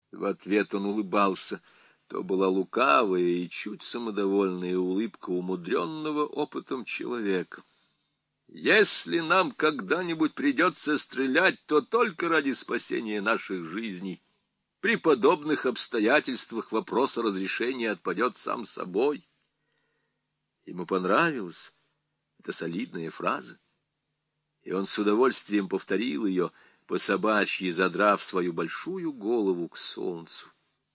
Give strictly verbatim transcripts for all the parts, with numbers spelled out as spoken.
В ответ он улыбался. То была лукавая и чуть самодовольная улыбка умудренного опытом человека. «Если нам когда-нибудь придется стрелять, то только ради спасения наших жизней. При подобных обстоятельствах вопрос о разрешении отпадет сам собой». Ему понравилась эта солидная фраза, и он с удовольствием повторил ее, по-собачьи задрав свою большую голову к солнцу.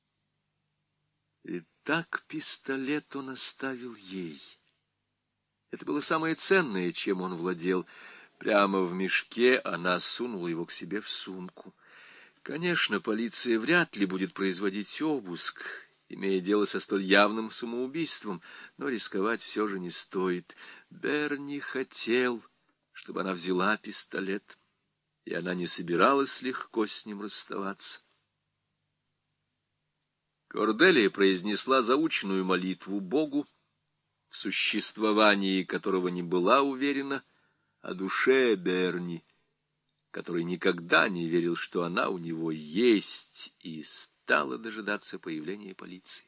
И так пистолет он оставил ей. Это было самое ценное, чем он владел. Прямо в мешке она сунула его к себе в сумку. Конечно, полиция вряд ли будет производить обыск, имея дело со столь явным самоубийством, но рисковать все же не стоит. Берни хотел, чтобы она взяла пистолет, и она не собиралась легко с ним расставаться. Корделия произнесла заученную молитву Богу, в существовании которого не была уверена, о душе Берни, который никогда не верил, что она у него есть, и стала дожидаться появления полиции.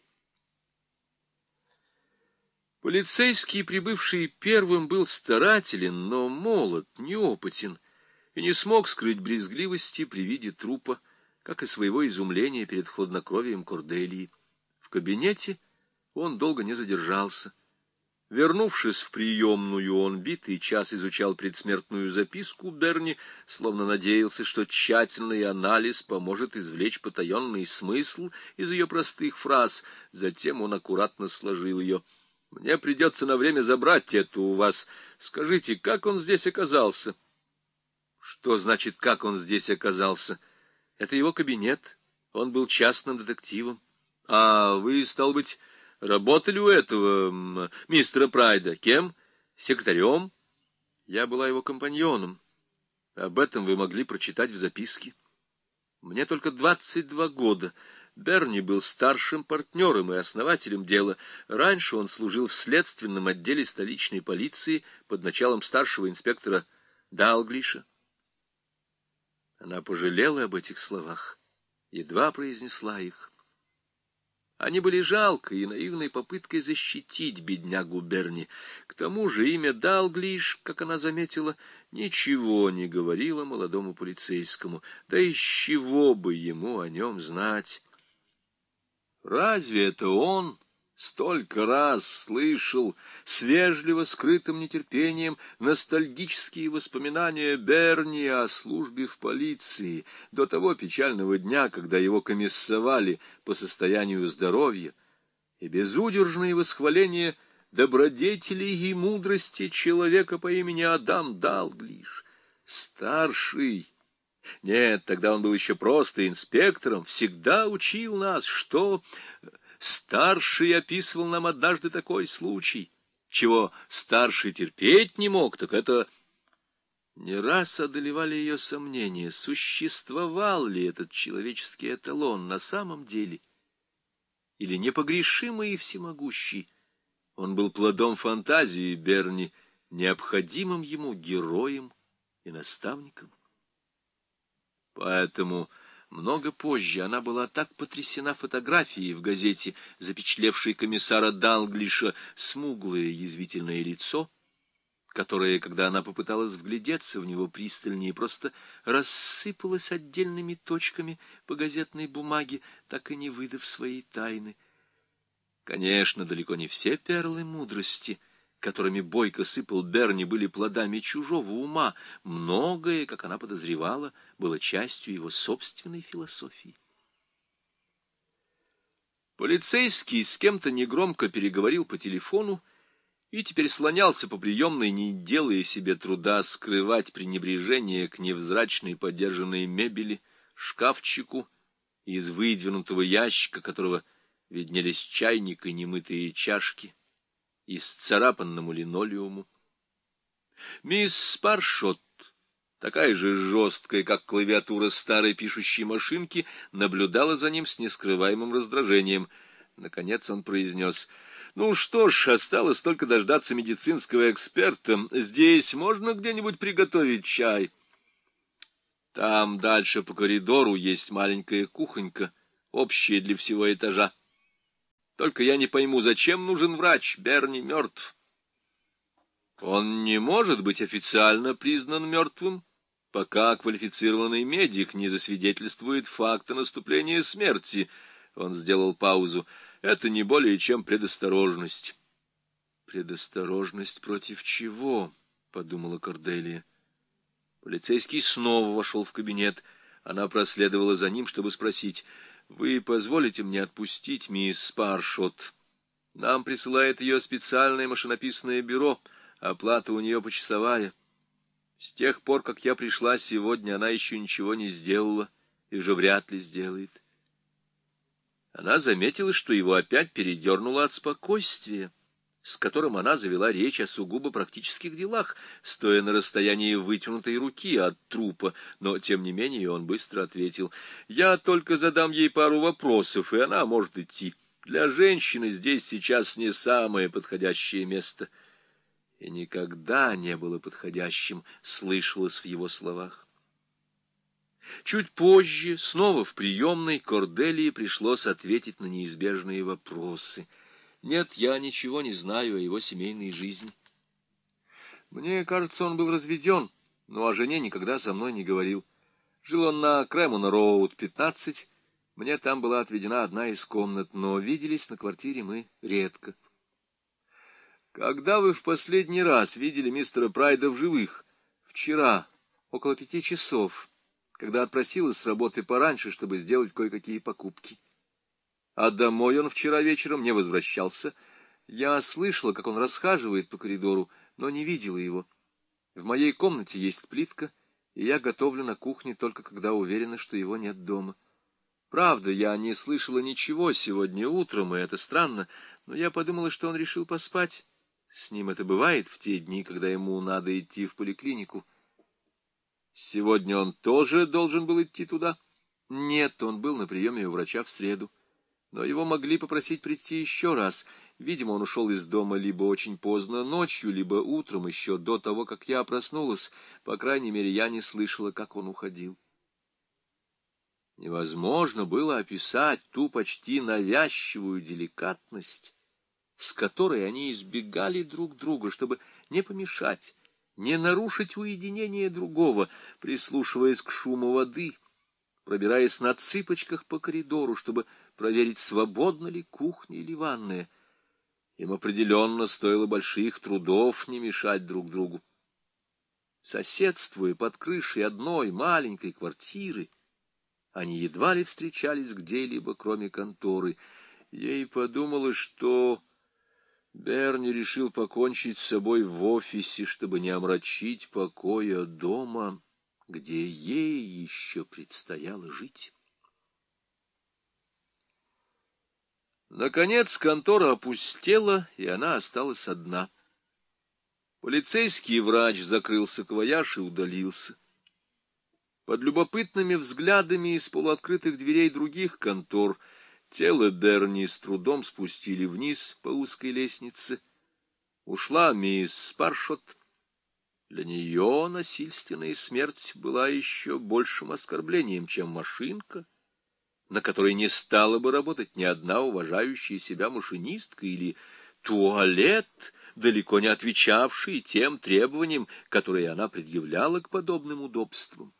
Полицейский, прибывший первым, был старателен, но молод, неопытен, и не смог скрыть брезгливости при виде трупа, как и своего изумления перед хладнокровием Корделии. В кабинете он долго не задержался. Вернувшись в приемную, он битый час изучал предсмертную записку Берни, словно надеялся, что тщательный анализ поможет извлечь потаенный смысл из ее простых фраз. Затем он аккуратно сложил ее. «Мне придется на время забрать это у вас. Скажите, как он здесь оказался?» «Что значит, как он здесь оказался? Это его кабинет. Он был частным детективом. А вы, стал быть, работали у этого мистера Прайда? Кем? Секретарем?» «Я была его компаньоном. Об этом вы могли прочитать в записке. Мне только двадцать два года. Берни был старшим партнером и основателем дела. Раньше он служил в следственном отделе столичной полиции под началом старшего инспектора Далглиша». Она пожалела об этих словах, едва произнесла их. Они были жалкой и наивной попыткой защитить беднягу Берни. К тому же имя Далглиш, как она заметила, ничего не говорило молодому полицейскому. Да из чего бы ему о нем знать? Разве это он столько раз слышал с вежливо скрытым нетерпением ностальгические воспоминания Берни о службе в полиции до того печального дня, когда его комиссовали по состоянию здоровья, и безудержные восхваления добродетелей и мудрости человека по имени Адам Далглиш, старший? Нет, тогда он был еще просто инспектором, всегда учил нас, что... Старший описывал нам однажды такой случай. Чего старший терпеть не мог, так это... Не раз одолевали ее сомнения, существовал ли этот человеческий эталон на самом деле, или непогрешимый и всемогущий. Он был плодом фантазии Берни, необходимым ему героем и наставником. Поэтому много позже она была так потрясена фотографией в газете, запечатлевшей комиссара Далглиша, смуглое язвительное лицо, которое, когда она попыталась вглядеться в него пристальнее, просто рассыпалось отдельными точками по газетной бумаге, так и не выдав своей тайны. Конечно, далеко не все перлы мудрости, которыми бойко сыпал Берни, были плодами чужого ума. Многое, как она подозревала, было частью его собственной философии. Полицейский с кем-то негромко переговорил по телефону и теперь слонялся по приемной, не делая себе труда скрывать пренебрежение к невзрачной подержанной мебели, шкафчику, из выдвинутого ящика которого виднелись чайник и немытые чашки, и сцарапанному линолеуму. Мисс Спаршот, такая же жесткая, как клавиатура старой пишущей машинки, наблюдала за ним с нескрываемым раздражением. Наконец он произнес: «Ну что ж, осталось только дождаться медицинского эксперта. Здесь можно где-нибудь приготовить чай?» «Там дальше по коридору есть маленькая кухонька. общее для всего этажа. Только я не пойму, зачем нужен врач? Берни мертв. Он не может быть официально признан мертвым, пока квалифицированный медик не засвидетельствует факта наступления смерти. Он сделал паузу. Это не более чем предосторожность. Предосторожность против чего? Подумала Корделия. Полицейский снова вошел в кабинет. Она проследовала за ним, чтобы спросить: «Вы позволите мне отпустить мисс Спаршот? Нам присылает ее специальное машинописное бюро. Оплата у нее почасовая. С тех пор, как я пришла сегодня, она еще ничего не сделала и уже вряд ли сделает». Она заметила, что его опять передернуло от спокойствия, с которым она завела речь о сугубо практических делах, стоя на расстоянии вытянутой руки от трупа, но, тем не менее, он быстро ответил: «Я только задам ей пару вопросов, и она может идти. Для женщины здесь сейчас не самое подходящее место». И никогда не было подходящим, слышалось в его словах. Чуть позже, снова в приемной, Корделии пришлось ответить на неизбежные вопросы. «Нет, я ничего не знаю о его семейной жизни. Мне кажется, он был разведен, но о жене никогда со мной не говорил. Жил он на Кремон-роуд, пятнадцать. Мне там была отведена одна из комнат, но виделись на квартире мы редко». «Когда вы в последний раз видели мистера Прайда в живых?» «Вчера, около пяти часов, когда отпросилась с работы пораньше, чтобы сделать кое-какие покупки. А домой он вчера вечером не возвращался. Я слышала, как он расхаживает по коридору, но не видела его. В моей комнате есть плитка, и я готовлю на кухне только когда уверена, что его нет дома. Правда, я не слышала ничего сегодня утром, и это странно, но я подумала, что он решил поспать. С ним это бывает в те дни, когда ему надо идти в поликлинику». «Сегодня он тоже должен был идти туда?» «Нет, он был на приеме у врача в среду. Но его могли попросить прийти еще раз. Видимо, он ушел из дома либо очень поздно ночью, либо утром, еще до того, как я проснулась. По крайней мере, я не слышала, как он уходил». Невозможно было описать ту почти навязчивую деликатность, с которой они избегали друг друга, чтобы не помешать, не нарушить уединение другого, прислушиваясь к шуму воды, пробираясь на цыпочках по коридору, чтобы проверить, свободна ли кухня или ванная. Им определенно стоило больших трудов не мешать друг другу. Соседствуя под крышей одной маленькой квартиры, они едва ли встречались где-либо, кроме конторы. Ей подумалось, что Берни решил покончить с собой в офисе, чтобы не омрачить покоя дома, где ей еще предстояло жить. Наконец контора опустела, и она осталась одна. Полицейский врач закрыл саквояж и удалился. Под любопытными взглядами из полуоткрытых дверей других контор тело Берни с трудом спустили вниз по узкой лестнице. Ушла мисс Спаршот. Для нее насильственная смерть была еще большим оскорблением, чем машинка, на которой не стала бы работать ни одна уважающая себя машинистка, или туалет, далеко не отвечавший тем требованиям, которые она предъявляла к подобным удобствам.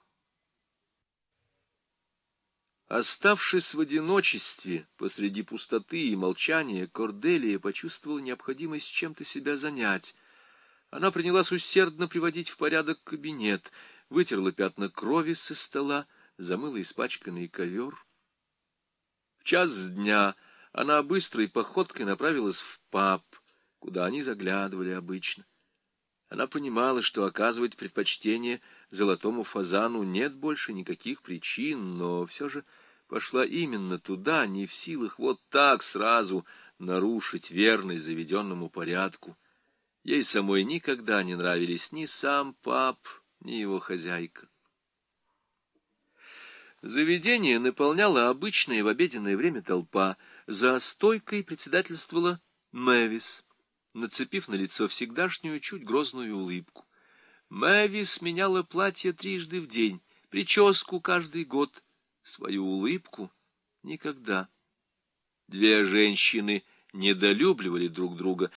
Оставшись в одиночестве посреди пустоты и молчания, Корделия почувствовала необходимость чем-то себя занять. Она принялась усердно приводить в порядок кабинет, вытерла пятна крови со стола, замыла испачканный ковер. В час дня она быстрой походкой направилась в паб, куда они заглядывали обычно. Она понимала, что оказывать предпочтение золотому фазану нет больше никаких причин, но все же пошла именно туда, не в силах вот так сразу нарушить верность заведенному порядку. Ей самой никогда не нравились ни сам паб, ни его хозяйка. Заведение наполняло обычная в обеденное время толпа. За стойкой председательствовала Мэвис, нацепив на лицо всегдашнюю чуть грозную улыбку. Мэвис меняла платье трижды в день, прическу каждый год. Свою улыбку никогда. Две женщины недолюбливали друг друга,